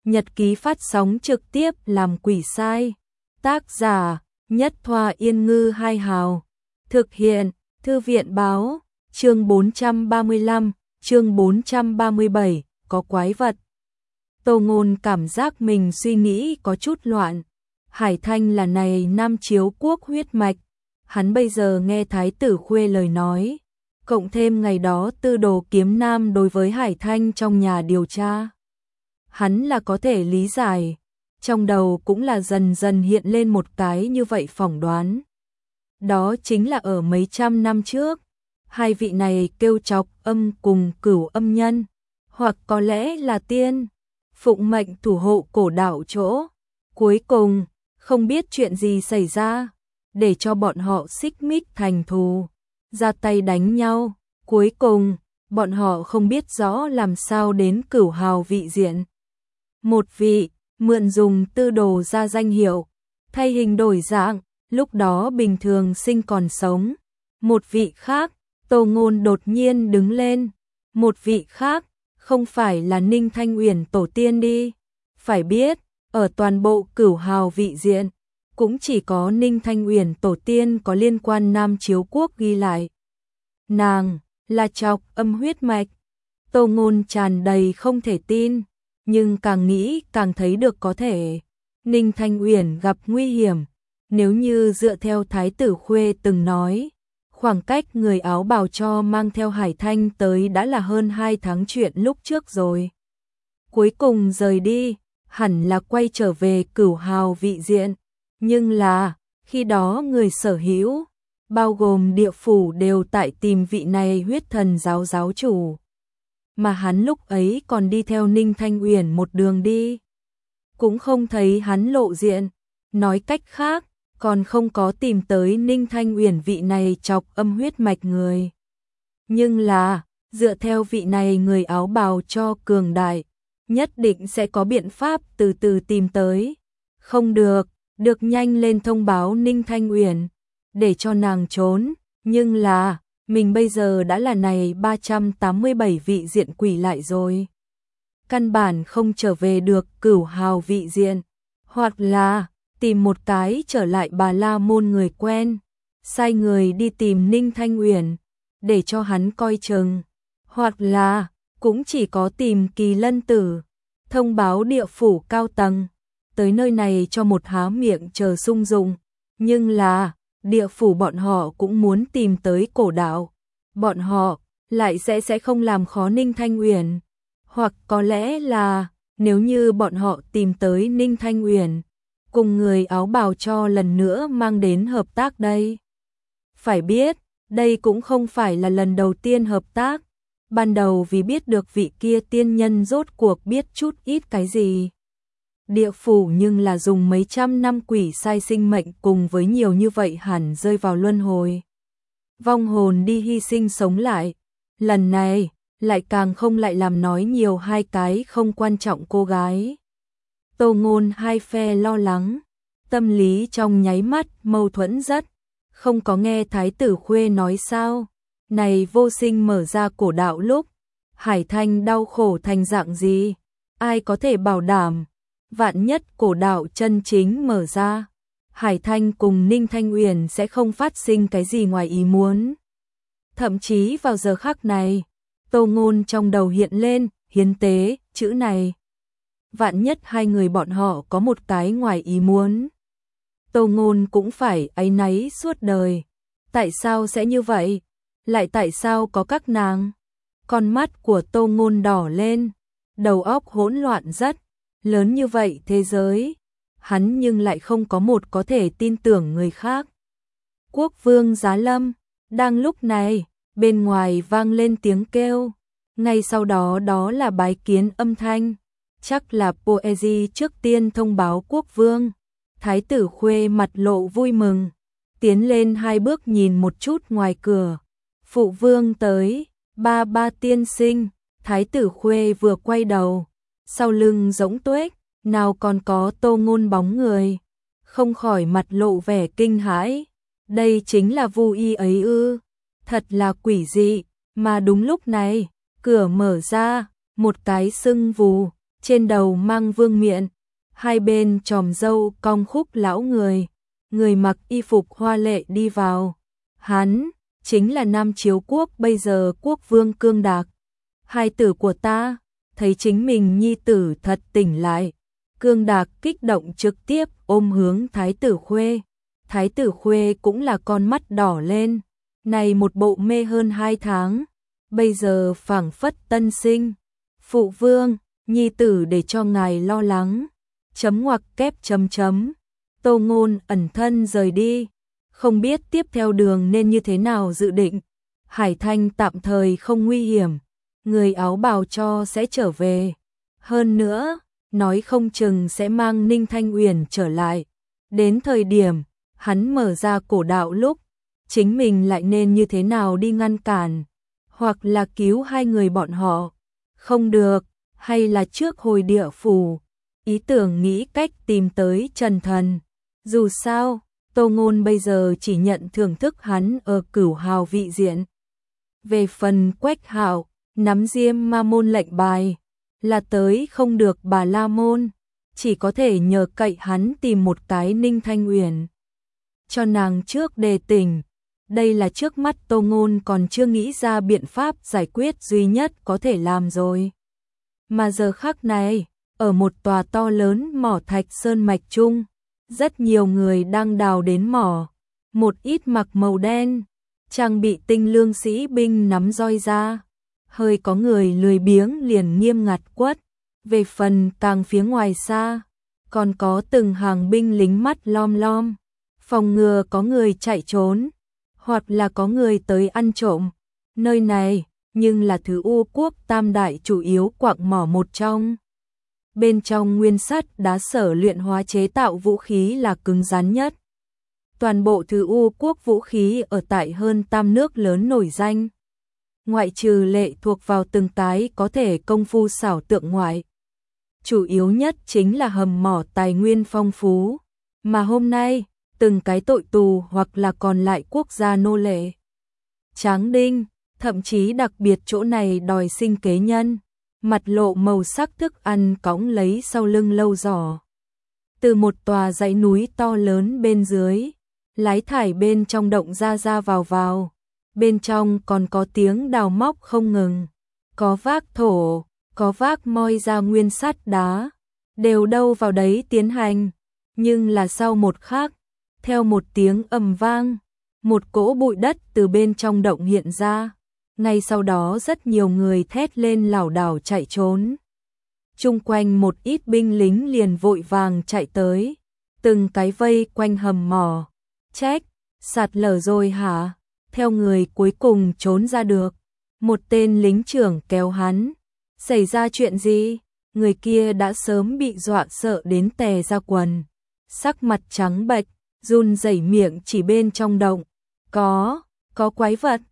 nhật ký phát sóng trực tiếp làm quỷ sai. Tác giả, Nhất Thoa Yên Ngư Hai Hào. Thực hiện, Thư viện Báo. Chương 435, chương 437, có quái vật. Tô Ngôn cảm giác mình suy nghĩ có chút loạn. Hải Thanh là này Nam Chiếu quốc huyết mạch. Hắn bây giờ nghe Thái tử Khuê lời nói. Cộng thêm ngày đó Tư Đồ Kiếm Nam đối với Hải Thanh trong nhà điều tra. Hắn là có thể lý giải. Trong đầu cũng là dần dần hiện lên một cái như vậy phỏng đoán. Đó chính là ở mấy trăm năm trước. Hai vị này kêu chọc âm cùng Cửu Âm Nhân. Hoặc có lẽ là tiên. Phụng mệnh thủ hộ cổ đạo chỗ. Cuối cùng, không biết chuyện gì xảy ra. Để cho bọn họ xích mích thành thù. Ra tay đánh nhau. Cuối cùng, bọn họ không biết rõ làm sao đến Cửu Hào vị diện. Một vị, mượn dùng Tư Đồ ra danh hiệu. Thay hình đổi dạng, lúc đó bình thường sinh còn sống. Một vị khác, Tô Ngôn đột nhiên đứng lên. Một vị khác, không phải là Ninh Thanh Uyển tổ tiên đi. Phải biết, ở toàn bộ Cửu Hào vị diện, cũng chỉ có Ninh Thanh Uyển tổ tiên có liên quan Nam Chiếu quốc ghi lại. Nàng là chọc âm huyết mạch. Tô Ngôn tràn đầy không thể tin, nhưng càng nghĩ càng thấy được có thể. Ninh Thanh Uyển gặp nguy hiểm. Nếu như dựa theo Thái tử Khuê từng nói, khoảng cách người áo bào cho mang theo Hải Thanh tới đã là hơn 2 tháng chuyện lúc trước rồi. Cuối cùng rời đi, hẳn là quay trở về Cửu Hào vị diện. Nhưng là, khi đó người sở hữu, bao gồm địa phủ đều tại tìm vị này huyết thần giáo giáo chủ. Mà hắn lúc ấy còn đi theo Ninh Thanh Uyển một đường đi. Cũng không thấy hắn lộ diện. Nói cách khác, còn không có tìm tới Ninh Thanh Uyển vị này chọc âm huyết mạch người. Nhưng là, dựa theo vị này người áo bào cho cường đại, nhất định sẽ có biện pháp từ từ tìm tới. Không được, được nhanh lên thông báo Ninh Thanh Uyển, để cho nàng trốn. Nhưng là, mình bây giờ đã là này 387 vị diện quỷ lại rồi. Căn bản không trở về được Cửu Hào vị diện. Hoặc là tìm một cái trở lại Bà La Môn người quen, sai người đi tìm Ninh Thanh Uyển, để cho hắn coi chừng. Hoặc là, cũng chỉ có tìm Kỳ Lân Tử, thông báo địa phủ cao tầng, tới nơi này cho một há miệng chờ sung dụng. Nhưng là, địa phủ bọn họ cũng muốn tìm tới cổ đạo. Bọn họ lại sẽ không làm khó Ninh Thanh Uyển. Hoặc có lẽ là, nếu như bọn họ tìm tới Ninh Thanh Uyển, cùng người áo bào cho lần nữa mang đến hợp tác đây. Phải biết, đây cũng không phải là lần đầu tiên hợp tác. Ban đầu vì biết được vị kia tiên nhân rốt cuộc biết chút ít cái gì. Địa phủ nhưng là dùng mấy trăm năm quỷ sai sinh mệnh cùng với nhiều như vậy hẳn rơi vào luân hồi. Vong hồn đi hy sinh sống lại. Lần này, lại càng không lại làm nói nhiều hai cái không quan trọng cô gái. Tô Ngôn hai phe lo lắng, tâm lý trong nháy mắt mâu thuẫn rất. Không có nghe Thái tử Khuê nói sao, này vô sinh mở ra cổ đạo lúc, Hải Thanh đau khổ thành dạng gì, ai có thể bảo đảm, vạn nhất cổ đạo chân chính mở ra, Hải Thanh cùng Ninh Thanh Uyển sẽ không phát sinh cái gì ngoài ý muốn. Thậm chí vào giờ khắc này, Tô Ngôn trong đầu hiện lên, hiến tế, chữ này. Vạn nhất hai người bọn họ có một cái ngoài ý muốn. Tô Ngôn cũng phải áy náy suốt đời. Tại sao sẽ như vậy? Lại tại sao có các nàng? Con mắt của Tô Ngôn đỏ lên, đầu óc hỗn loạn rất. Lớn như vậy thế giới, hắn nhưng lại không có một có thể tin tưởng người khác. Quốc vương Giá Lâm, đang lúc này, bên ngoài vang lên tiếng kêu. Ngay sau đó đó là bái kiến âm thanh. Chắc là Poezi trước tiên thông báo quốc vương. Thái tử Khuê mặt lộ vui mừng, tiến lên 2 bước nhìn một chút ngoài cửa. Phụ vương tới, ba tiên sinh. Thái tử Khuê vừa quay đầu, sau lưng rỗng tuếch, nào còn có Tô Ngôn bóng người, không khỏi mặt lộ vẻ kinh hãi. Đây chính là Vu Y ấy ư? Thật là quỷ dị. Mà đúng lúc này, cửa mở ra, một cái sưng vù, trên đầu mang vương miện, hai bên chòm râu cong khúc lão người mặc y phục hoa lệ đi vào. Hắn chính là Nam Chiếu Quốc bây giờ quốc vương Cương Đạc. Hai tử của ta, thấy chính mình nhi tử thật tỉnh lại. Cương Đạc kích động trực tiếp ôm hướng Thái tử Khuê. Thái tử Khuê cũng là con mắt đỏ lên. Này một bộ mê hơn 2 tháng, bây giờ phảng phất tân sinh. Phụ vương, nhi tử để cho ngài lo lắng. Chấm ngoặc kép chấm chấm. Tô Ngôn ẩn thân rời đi, không biết tiếp theo đường nên như thế nào dự định. Hải Thanh tạm thời không nguy hiểm, người áo bào cho sẽ trở về. Hơn nữa, nói không chừng sẽ mang Ninh Thanh Uyển trở lại. Đến thời điểm, hắn mở ra cổ đạo lúc, chính mình lại nên như thế nào đi ngăn cản, hoặc là cứu hai người bọn họ. Không được, hay là trước hồi địa phủ, ý tưởng nghĩ cách tìm tới Trần Thần. Dù sao, Tô Ngôn bây giờ chỉ nhận thưởng thức hắn ở Cửu Hào vị diện. Về phần Quách Hạo, nắm Diêm Ma môn lệnh bài, là tới không được Bà La môn, chỉ có thể nhờ cậy hắn tìm một cái Ninh Thanh Uyển cho nàng trước đề tỉnh. Đây là trước mắt Tô Ngôn còn chưa nghĩ ra biện pháp giải quyết duy nhất có thể làm rồi. Mà giờ khắc này, ở một tòa to lớn mỏ thạch sơn mạch chung, rất nhiều người đang đào đến mỏ. Một ít mặc màu đen, trang bị tinh lương sĩ binh nắm roi ra. Hơi có người lười biếng liền nghiêm ngặt quất. Về phần càng phía ngoài xa, còn có từng hàng binh lính mắt lom lom, phòng ngừa có người chạy trốn, hoặc là có người tới ăn trộm. Nơi này, nhưng là Thứ U Quốc tam đại chủ yếu quặng mỏ một trong. Bên trong nguyên sắt đá sở luyện hóa chế tạo vũ khí là cứng rắn nhất. Toàn bộ Thứ U Quốc vũ khí ở tại hơn tam nước lớn nổi danh. Ngoại trừ lệ thuộc vào từng cái có thể công phu xảo tượng ngoại. Chủ yếu nhất chính là hầm mỏ tài nguyên phong phú. Mà hôm nay, từng cái tội tù hoặc là còn lại quốc gia nô lệ. Tráng đinh, thậm chí đặc biệt chỗ này đòi sinh kế nhân. Mặt lộ màu sắc thức ăn cõng lấy sau lưng lâu giỏ. Từ một tòa dãy núi to lớn bên dưới, lái thải bên trong động ra vào. Bên trong còn có tiếng đào móc không ngừng. Có vác thổ, có vác moi ra nguyên sắt đá. Đều đâu vào đấy tiến hành. Nhưng là sau một khắc, theo một tiếng ầm vang, một cỗ bụi đất từ bên trong động hiện ra. Ngay sau đó rất nhiều người thét lên lảo đảo chạy trốn. Chung quanh một ít binh lính liền vội vàng chạy tới. Từng cái vây quanh hầm mỏ. Trách, sạt lở rồi hả? Theo người cuối cùng trốn ra được. Một tên lính trưởng kéo hắn. Xảy ra chuyện gì? Người kia đã sớm bị dọa sợ đến tè ra quần. Sắc mặt trắng bệch, run rẩy miệng chỉ bên trong động. Có quái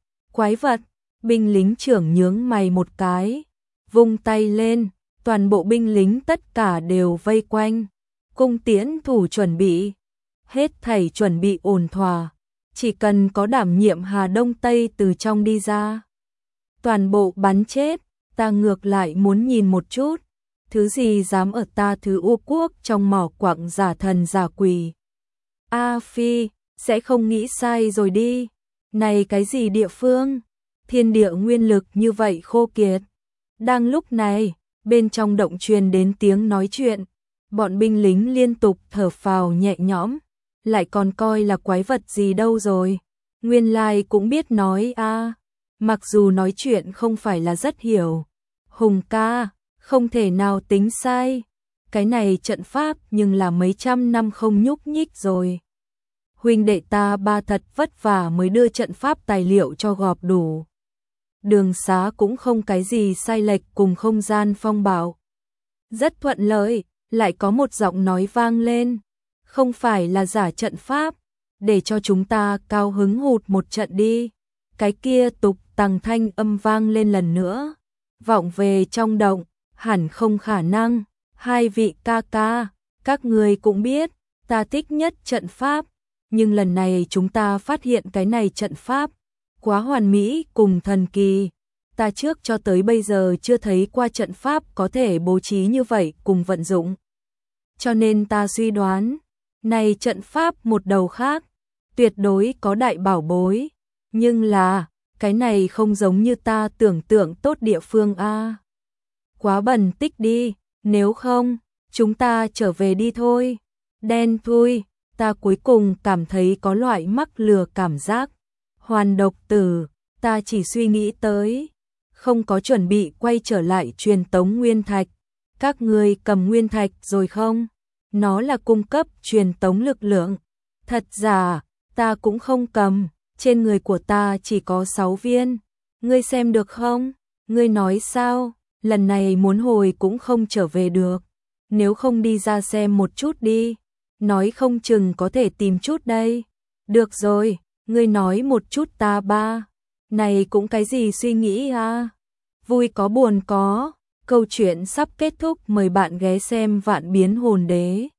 vật. Binh lính trưởng nhướng mày một cái, vung tay lên, toàn bộ binh lính tất cả đều vây quanh. Cung tiễn thủ chuẩn bị, hết thảy chuẩn bị ổn thỏa, chỉ cần có đảm nhiệm Hà Đông Tây từ trong đi ra. Toàn bộ bắn chết, ta ngược lại muốn nhìn một chút, thứ gì dám ở ta Thứ U Quốc trong mỏ quặng giả thần giả quỷ. A Phi, sẽ không nghĩ sai rồi đi, này cái gì địa phương? Thiên địa nguyên lực như vậy khô kiệt. Đang lúc này, bên trong động truyền đến tiếng nói chuyện, bọn binh lính liên tục thở phào nhẹ nhõm, lại còn coi là quái vật gì đâu rồi. Nguyên lai cũng biết nói a, mặc dù nói chuyện không phải là rất hiểu. Hùng ca, không thể nào tính sai. Cái này trận pháp nhưng là mấy trăm năm không nhúc nhích rồi. Huynh đệ ta ba thật vất vả mới đưa trận pháp tài liệu cho gọp đủ. Đường xá cũng không cái gì sai lệch cùng không gian phong bạo. Rất thuận lợi, lại có một giọng nói vang lên. Không phải là giả trận pháp, để cho chúng ta cao hứng hụt một trận đi. Cái kia tục tằng thanh âm vang lên lần nữa. Vọng về trong động, hẳn không khả năng. Hai vị ca ca, các người cũng biết, ta thích nhất trận pháp. Nhưng lần này chúng ta phát hiện cái này trận pháp quá hoàn mỹ cùng thần kỳ. ta trước cho tới bây giờ chưa thấy qua trận pháp có thể bố trí như vậy cùng vận dụng. Cho nên ta suy đoán, này trận pháp một đầu khác, tuyệt đối có đại bảo bối, nhưng là, cái này không giống như ta tưởng tượng tốt địa phương a. Quá bẩn tích đi, nếu không, chúng ta trở về đi thôi. Đen thui, ta cuối cùng cảm thấy có loại mắc lừa cảm giác. Hoàn độc tử, ta chỉ suy nghĩ tới, không có chuẩn bị quay trở lại truyền tống nguyên thạch. Các ngươi cầm nguyên thạch rồi không? Nó là cung cấp truyền tống lực lượng. Thật giả, ta cũng không cầm, trên người của ta chỉ có 6 viên. Ngươi xem được không? Ngươi nói sao? Lần này muốn hồi cũng không trở về được. Nếu không đi ra xem một chút đi. Nói không chừng có thể tìm chút đây. Được rồi, ngươi nói một chút ta ba. Này cũng cái gì suy nghĩ à? Vui có buồn có. Câu chuyện sắp kết thúc, mời bạn ghé xem Vạn Biến Hồn Đế.